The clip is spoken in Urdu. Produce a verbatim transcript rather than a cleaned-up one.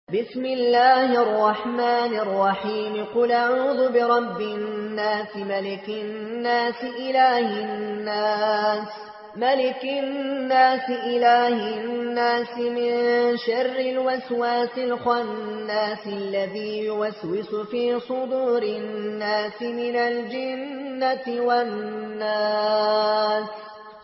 بسم الله الرحمن الرحيم قل أعوذ برب الناس ملك الناس إله الناس ملك الناس إله الناس من شر الوسواس الخناس الذي يوسوس في صدور الناس من الجنة والناس